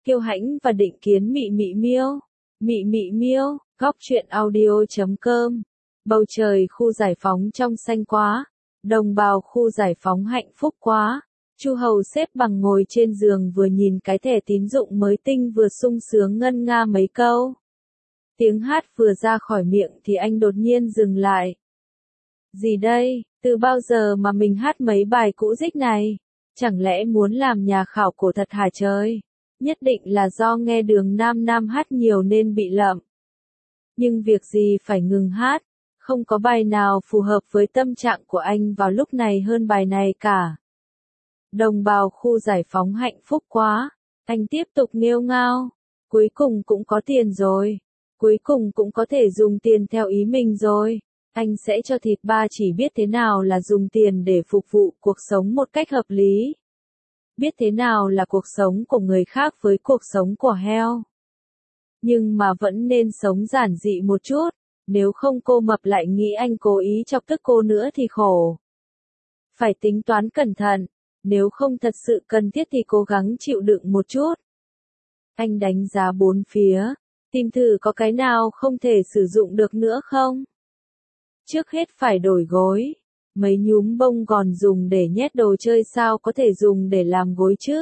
Kiêu Hãnh và Định Kiến Mị Mị Miêu. Mị Mị Miêu, góc truyện audio.com. Bầu trời khu giải phóng trong xanh quá, đồng bào khu giải phóng hạnh phúc quá. Chu Hầu xếp bằng ngồi trên giường vừa nhìn cái thẻ tín dụng mới tinh vừa sung sướng ngân nga mấy câu. Tiếng hát vừa ra khỏi miệng thì anh đột nhiên dừng lại. Gì đây, từ bao giờ mà mình hát mấy bài cũ rích này? Chẳng lẽ muốn làm nhà khảo cổ thật hả trời? Nhất định là do nghe Đường Nam Nam hát nhiều nên bị lậm. Nhưng việc gì phải ngừng hát, không có bài nào phù hợp với tâm trạng của anh vào lúc này hơn bài này cả. Đồng bào khu giải phóng hạnh phúc quá, anh tiếp tục nghêu ngao, cuối cùng cũng có tiền rồi, cuối cùng cũng có thể dùng tiền theo ý mình rồi. Anh sẽ cho thịt ba chỉ biết thế nào là dùng tiền để phục vụ cuộc sống một cách hợp lý. Biết thế nào là cuộc sống của người khác với cuộc sống của heo. Nhưng mà vẫn nên sống giản dị một chút, nếu không cô mập lại nghĩ anh cố ý chọc tức cô nữa thì khổ. Phải tính toán cẩn thận, nếu không thật sự cần thiết thì cố gắng chịu đựng một chút. Anh đánh giá bốn phía, tìm thử có cái nào không thể sử dụng được nữa không? Trước hết phải đổi gối. Mấy nhúm bông gòn dùng để nhét đồ chơi sao có thể dùng để làm gối chứ?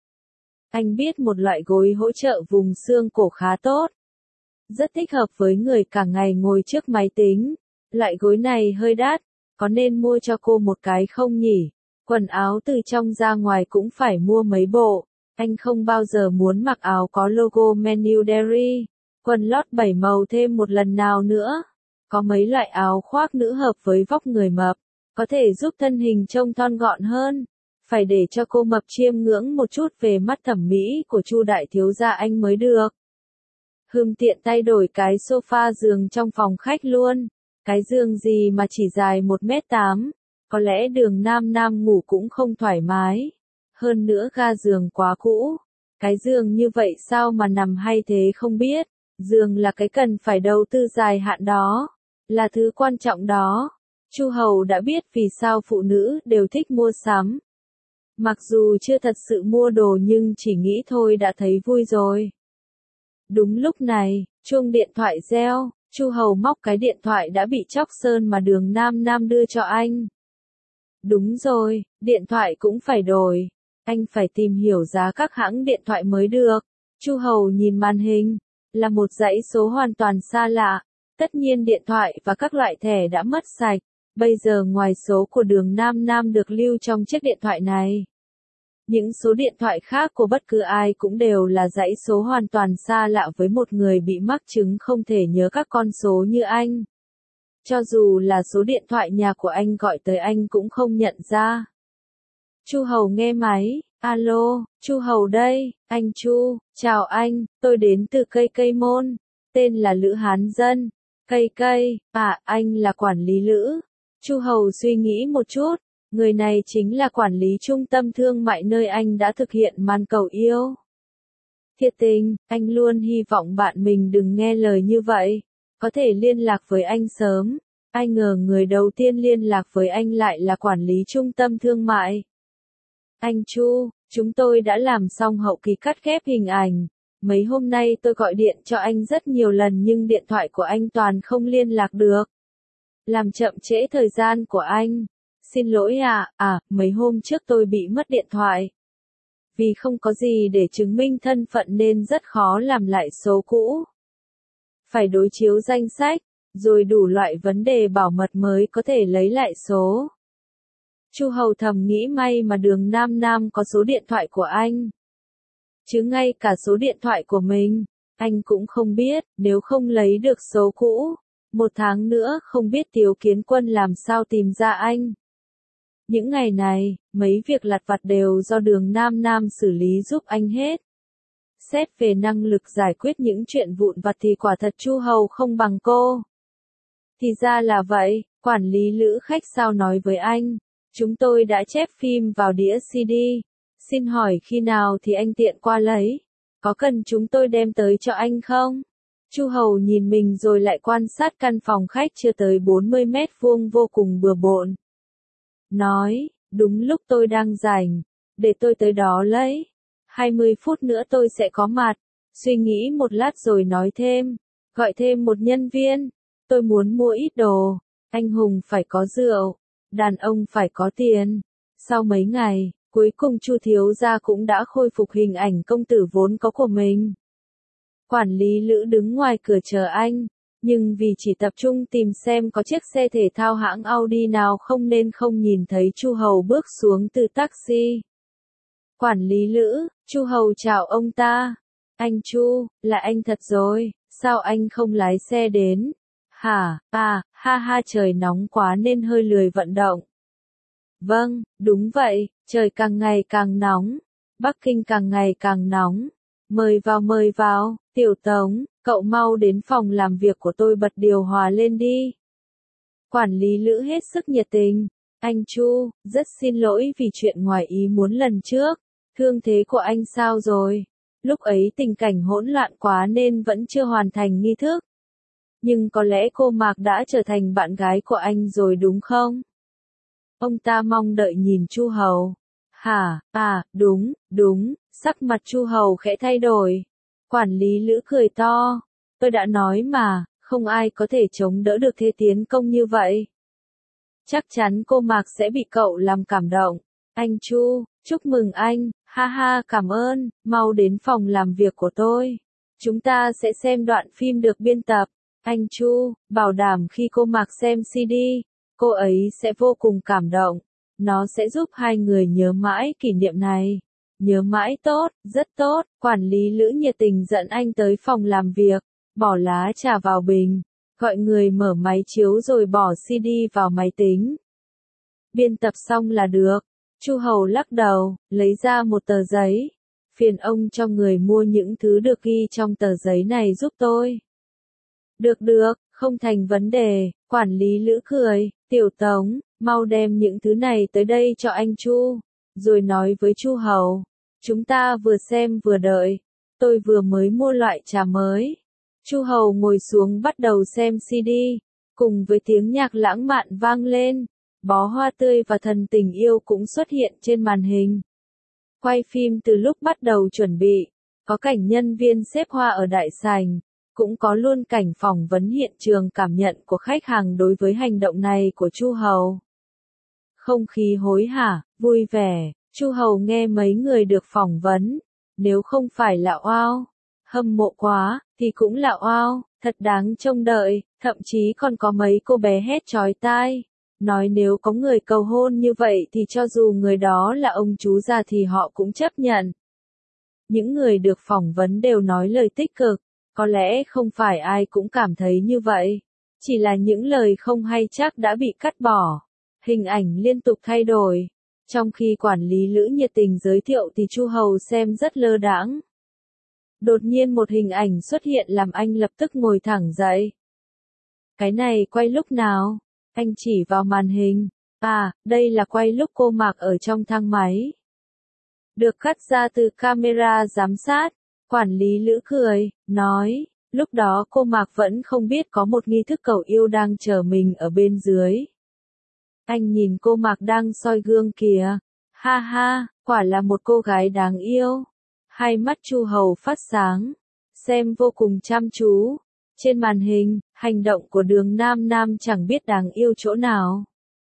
Anh biết một loại gối hỗ trợ vùng xương cổ khá tốt. Rất thích hợp với người cả ngày ngồi trước máy tính. Loại gối này hơi đắt, có nên mua cho cô một cái không nhỉ? Quần áo từ trong ra ngoài cũng phải mua mấy bộ. Anh không bao giờ muốn mặc áo có logo Menu Dairy. Quần lót 7 màu thêm một lần nào nữa. Có mấy loại áo khoác nữ hợp với vóc người mập. Có thể giúp thân hình trông thon gọn hơn. Phải để cho cô mập chiêm ngưỡng một chút về mắt thẩm mỹ của Chu đại thiếu gia anh mới được. Tiện tay đổi cái sofa giường trong phòng khách luôn. Cái giường gì mà chỉ dài 1m8. Có lẽ Đường Nam Nam ngủ cũng không thoải mái. Hơn nữa ga giường quá cũ. Cái giường như vậy sao mà nằm hay thế không biết. Giường là cái cần phải đầu tư dài hạn đó. Là thứ quan trọng đó. Chu Hầu đã biết vì sao phụ nữ đều thích mua sắm. Mặc dù chưa thật sự mua đồ nhưng chỉ nghĩ thôi đã thấy vui rồi. Đúng lúc này, chuông điện thoại reo, Chu Hầu móc cái điện thoại đã bị chóc sơn mà Đường Nam Nam đưa cho anh. Đúng rồi, điện thoại cũng phải đổi. Anh phải tìm hiểu giá các hãng điện thoại mới được. Chu Hầu nhìn màn hình, là một dãy số hoàn toàn xa lạ. Tất nhiên điện thoại và các loại thẻ đã mất sạch. Bây giờ ngoài số của Đường Nam Nam được lưu trong chiếc điện thoại này, những số điện thoại khác của bất cứ ai cũng đều là dãy số hoàn toàn xa lạ với một người bị mắc chứng không thể nhớ các con số như anh. Cho dù là số điện thoại nhà của anh gọi tới anh cũng không nhận ra. Chu Hầu nghe máy, alo, Chu Hầu đây, anh Chu, chào anh, tôi đến từ Cây Môn, tên là Lữ Hán Dân. Cây, anh là quản lý Lữ. Chu Hầu suy nghĩ một chút, người này chính là quản lý trung tâm thương mại nơi anh đã thực hiện màn cầu yêu. Thiệt tình, anh luôn hy vọng bạn mình đừng nghe lời như vậy, có thể liên lạc với anh sớm. Ai ngờ người đầu tiên liên lạc với anh lại là quản lý trung tâm thương mại. Anh Chu, chúng tôi đã làm xong hậu kỳ cắt ghép hình ảnh. Mấy hôm nay tôi gọi điện cho anh rất nhiều lần nhưng điện thoại của anh toàn không liên lạc được. Làm chậm trễ thời gian của anh. Xin lỗi mấy hôm trước tôi bị mất điện thoại. Vì không có gì để chứng minh thân phận nên rất khó làm lại số cũ. Phải đối chiếu danh sách, rồi đủ loại vấn đề bảo mật mới có thể lấy lại số. Chu Hầu thầm nghĩ may mà Đường Nam Nam có số điện thoại của anh. Chứ ngay cả số điện thoại của mình, anh cũng không biết, nếu không lấy được số cũ. 1 tháng nữa không biết Tiếu Kiến Quân làm sao tìm ra anh. Những ngày này, mấy việc lặt vặt đều do Đường Nam Nam xử lý giúp anh hết. Xét về năng lực giải quyết những chuyện vụn vặt thì quả thật Chu Hầu không bằng cô. Thì ra là vậy, quản lý Lữ khách sao nói với anh. Chúng tôi đã chép phim vào đĩa CD. Xin hỏi khi nào thì anh tiện qua lấy. Có cần chúng tôi đem tới cho anh không? Chu Hầu nhìn mình rồi lại quan sát căn phòng khách chưa tới 40 mét vuông vô cùng bừa bộn. Nói, đúng lúc tôi đang rảnh, để tôi tới đó lấy. 20 phút nữa tôi sẽ có mặt. Suy nghĩ một lát rồi nói thêm. Gọi thêm một nhân viên. Tôi muốn mua ít đồ. Anh hùng phải có rượu. Đàn ông phải có tiền. Sau mấy ngày, cuối cùng Chu thiếu gia cũng đã khôi phục hình ảnh công tử vốn có của mình. Quản lý Lữ đứng ngoài cửa chờ anh, nhưng vì chỉ tập trung tìm xem có chiếc xe thể thao hãng Audi nào không nên không nhìn thấy Chu Hầu bước xuống từ taxi. Quản lý Lữ, Chu Hầu chào ông ta. Anh Chu, là anh thật rồi, sao anh không lái xe đến? Hả, ha ha trời nóng quá nên hơi lười vận động. Vâng, đúng vậy, trời càng ngày càng nóng. Bắc Kinh càng ngày càng nóng. Mời vào, Tiểu Tống, cậu mau đến phòng làm việc của tôi bật điều hòa lên đi. Quản lý Lữ hết sức nhiệt tình. Anh Chu, rất xin lỗi vì chuyện ngoài ý muốn lần trước. Thương thế của anh sao rồi? Lúc ấy tình cảnh hỗn loạn quá nên vẫn chưa hoàn thành nghi thức. Nhưng có lẽ cô Mạc đã trở thành bạn gái của anh rồi đúng không? Ông ta mong đợi nhìn Chu Hầu. Hả, đúng, sắc mặt Chu Hầu khẽ thay đổi. Quản lý Lữ cười to. Tôi đã nói mà, không ai có thể chống đỡ được thế tiến công như vậy. Chắc chắn cô Mạc sẽ bị cậu làm cảm động. Anh Chu, chúc mừng anh, ha ha cảm ơn, mau đến phòng làm việc của tôi. Chúng ta sẽ xem đoạn phim được biên tập. Anh Chu, bảo đảm khi cô Mạc xem CD, cô ấy sẽ vô cùng cảm động. Nó sẽ giúp hai người nhớ mãi kỷ niệm này. Nhớ mãi tốt, rất tốt. Quản lý Lữ nhiệt tình dẫn anh tới phòng làm việc, bỏ lá trà vào bình, gọi người mở máy chiếu rồi bỏ CD vào máy tính. Biên tập xong là được. Chu Hầu lắc đầu, lấy ra một tờ giấy. Phiền ông cho người mua những thứ được ghi trong tờ giấy này giúp tôi. Được, không thành vấn đề. Quản lý Lữ cười. Tiểu Tống, mau đem những thứ này tới đây cho anh Chu. Rồi nói với Chu Hầu. Chúng ta vừa xem vừa đợi. Tôi vừa mới mua loại trà mới. Chu Hầu ngồi xuống bắt đầu xem CD. Cùng với tiếng nhạc lãng mạn vang lên. Bó hoa tươi và thần tình yêu cũng xuất hiện trên màn hình. Quay phim từ lúc bắt đầu chuẩn bị. Có cảnh nhân viên xếp hoa ở đại sảnh. Cũng có luôn cảnh phỏng vấn hiện trường cảm nhận của khách hàng đối với hành động này của Chu Hầu. Không khí hối hả, vui vẻ, Chu Hầu nghe mấy người được phỏng vấn. Nếu không phải là wow, hâm mộ quá, thì cũng là wow, thật đáng trông đợi, thậm chí còn có mấy cô bé hét chói tai. Nói nếu có người cầu hôn như vậy thì cho dù người đó là ông chú già thì họ cũng chấp nhận. Những người được phỏng vấn đều nói lời tích cực. Có lẽ không phải ai cũng cảm thấy như vậy. Chỉ là những lời không hay chắc đã bị cắt bỏ. Hình ảnh liên tục thay đổi. Trong khi quản lý Lữ nhiệt tình giới thiệu thì Chu Hầu xem rất lơ đãng. Đột nhiên một hình ảnh xuất hiện làm anh lập tức ngồi thẳng dậy. Cái này quay lúc nào? Anh chỉ vào màn hình. À, đây là quay lúc cô Mạc ở trong thang máy. Được cắt ra từ camera giám sát. Quản lý Lữ cười, nói, lúc đó cô Mạc vẫn không biết có một nghi thức cầu yêu đang chờ mình ở bên dưới. Anh nhìn cô Mạc đang soi gương kìa. Ha ha, quả là một cô gái đáng yêu. Hai mắt Chu Hầu phát sáng. Xem vô cùng chăm chú. Trên màn hình, hành động của Đường Nam Nam chẳng biết đáng yêu chỗ nào.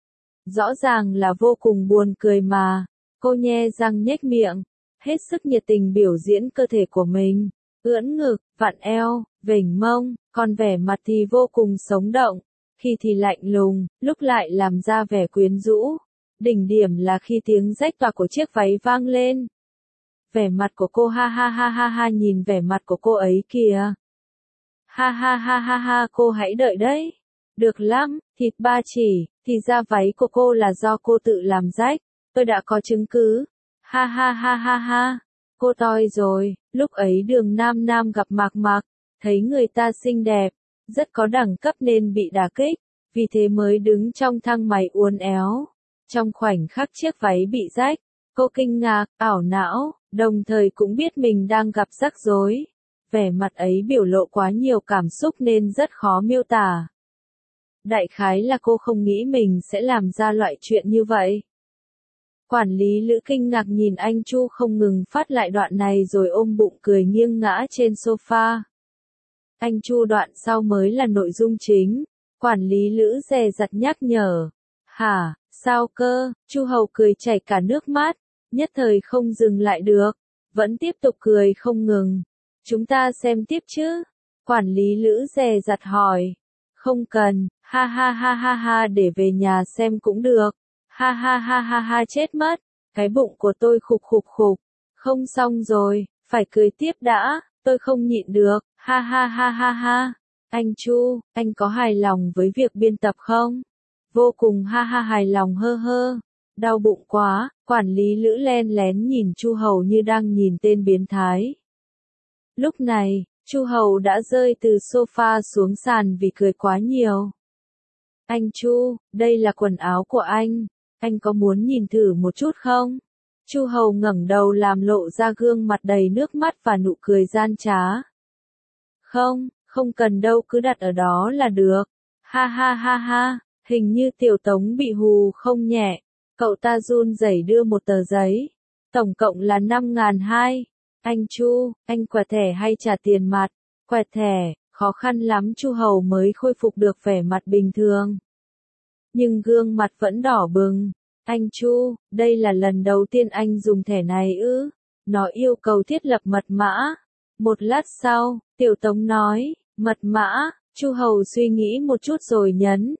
Rõ ràng là vô cùng buồn cười mà. Cô nhe răng nhếch miệng. Hết sức nhiệt tình biểu diễn cơ thể của mình. Ưỡn ngực, vặn eo, vểnh mông, còn vẻ mặt thì vô cùng sống động. Khi thì lạnh lùng, lúc lại làm ra vẻ quyến rũ. Đỉnh điểm là khi tiếng rách toạc của chiếc váy vang lên. Vẻ mặt của cô ha ha ha ha ha nhìn vẻ mặt của cô ấy kìa. Ha ha ha ha ha cô hãy đợi đấy. Được lắm, thịt ba chỉ, thì ra váy của cô là do cô tự làm rách. Tôi đã có chứng cứ. Ha ha ha ha ha. Cô toi rồi, lúc ấy Đường Nam Nam gặp Mạc Mạc, thấy người ta xinh đẹp, rất có đẳng cấp nên bị đả kích, vì thế mới đứng trong thang máy uốn éo. Trong khoảnh khắc chiếc váy bị rách, cô kinh ngạc, ảo não, đồng thời cũng biết mình đang gặp rắc rối. Vẻ mặt ấy biểu lộ quá nhiều cảm xúc nên rất khó miêu tả. Đại khái là cô không nghĩ mình sẽ làm ra loại chuyện như vậy. Quản lý Lữ kinh ngạc nhìn anh Chu không ngừng phát lại đoạn này rồi ôm bụng cười nghiêng ngã trên sofa. Anh Chu đoạn sau mới là nội dung chính. Quản lý Lữ dè dặt nhắc nhở. Hả, sao cơ? Chu Hầu cười chảy cả nước mắt, nhất thời không dừng lại được, vẫn tiếp tục cười không ngừng. Chúng ta xem tiếp chứ? Quản lý Lữ dè dặt hỏi. Không cần, ha ha ha ha ha, để về nhà xem cũng được. Ha ha ha ha ha, chết mất, cái bụng của tôi khục khục khục. Không, xong rồi, phải cười tiếp đã, tôi không nhịn được, ha ha ha ha ha. Anh Chu, anh có hài lòng với việc biên tập không? Vô cùng, ha ha, hài lòng, hơ hơ. Đau bụng quá, quản lý Lữ len lén nhìn Chu Hầu như đang nhìn tên biến thái. Lúc này, Chu Hầu đã rơi từ sofa xuống sàn vì cười quá nhiều. Anh Chu, đây là quần áo của anh có muốn nhìn thử một chút không? Chu Hầu ngẩng đầu làm lộ ra gương mặt đầy nước mắt và nụ cười gian trá. Không, không cần đâu, cứ đặt ở đó là được. Ha ha ha ha, hình như Tiểu Tống bị hù không nhẹ. Cậu ta run rẩy đưa một tờ giấy. Tổng cộng là 5.200. Anh Chu, anh quẹt thẻ hay trả tiền mặt? Quẹt thẻ, khó khăn lắm Chu Hầu mới khôi phục được vẻ mặt bình thường. Nhưng gương mặt vẫn đỏ bừng. Anh Chu, đây là lần đầu tiên anh dùng thẻ này ư? Nó yêu cầu thiết lập mật mã. Một lát sau, Tiểu Tống nói, mật mã. Chu Hầu suy nghĩ một chút rồi nhấn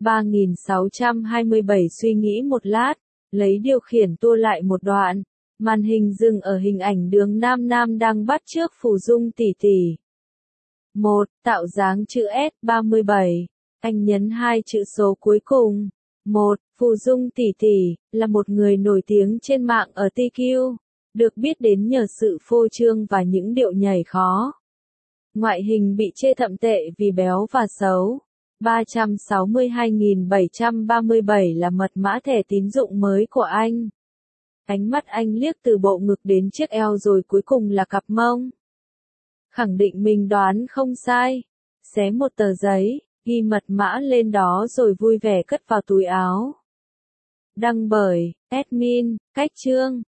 3627, suy nghĩ một lát, lấy điều khiển tua lại một đoạn. Màn hình dừng ở hình ảnh Đường Nam Nam đang bắt chước Phù Dung tỷ tỷ. 1. Tạo dáng chữ S 37. Anh nhấn hai chữ số cuối cùng. 1. Phù Dung tỷ tỷ là một người nổi tiếng trên mạng ở TQ, được biết đến nhờ sự phô trương và những điệu nhảy khó. Ngoại hình bị chê thậm tệ vì béo và xấu. 362.737 là mật mã thẻ tín dụng mới của anh. Ánh mắt anh liếc từ bộ ngực đến chiếc eo rồi cuối cùng là cặp mông. Khẳng định mình đoán không sai. Xé một tờ giấy, ghi mật mã lên đó rồi vui vẻ cất vào túi áo. Đăng bởi admin, Cách Chương.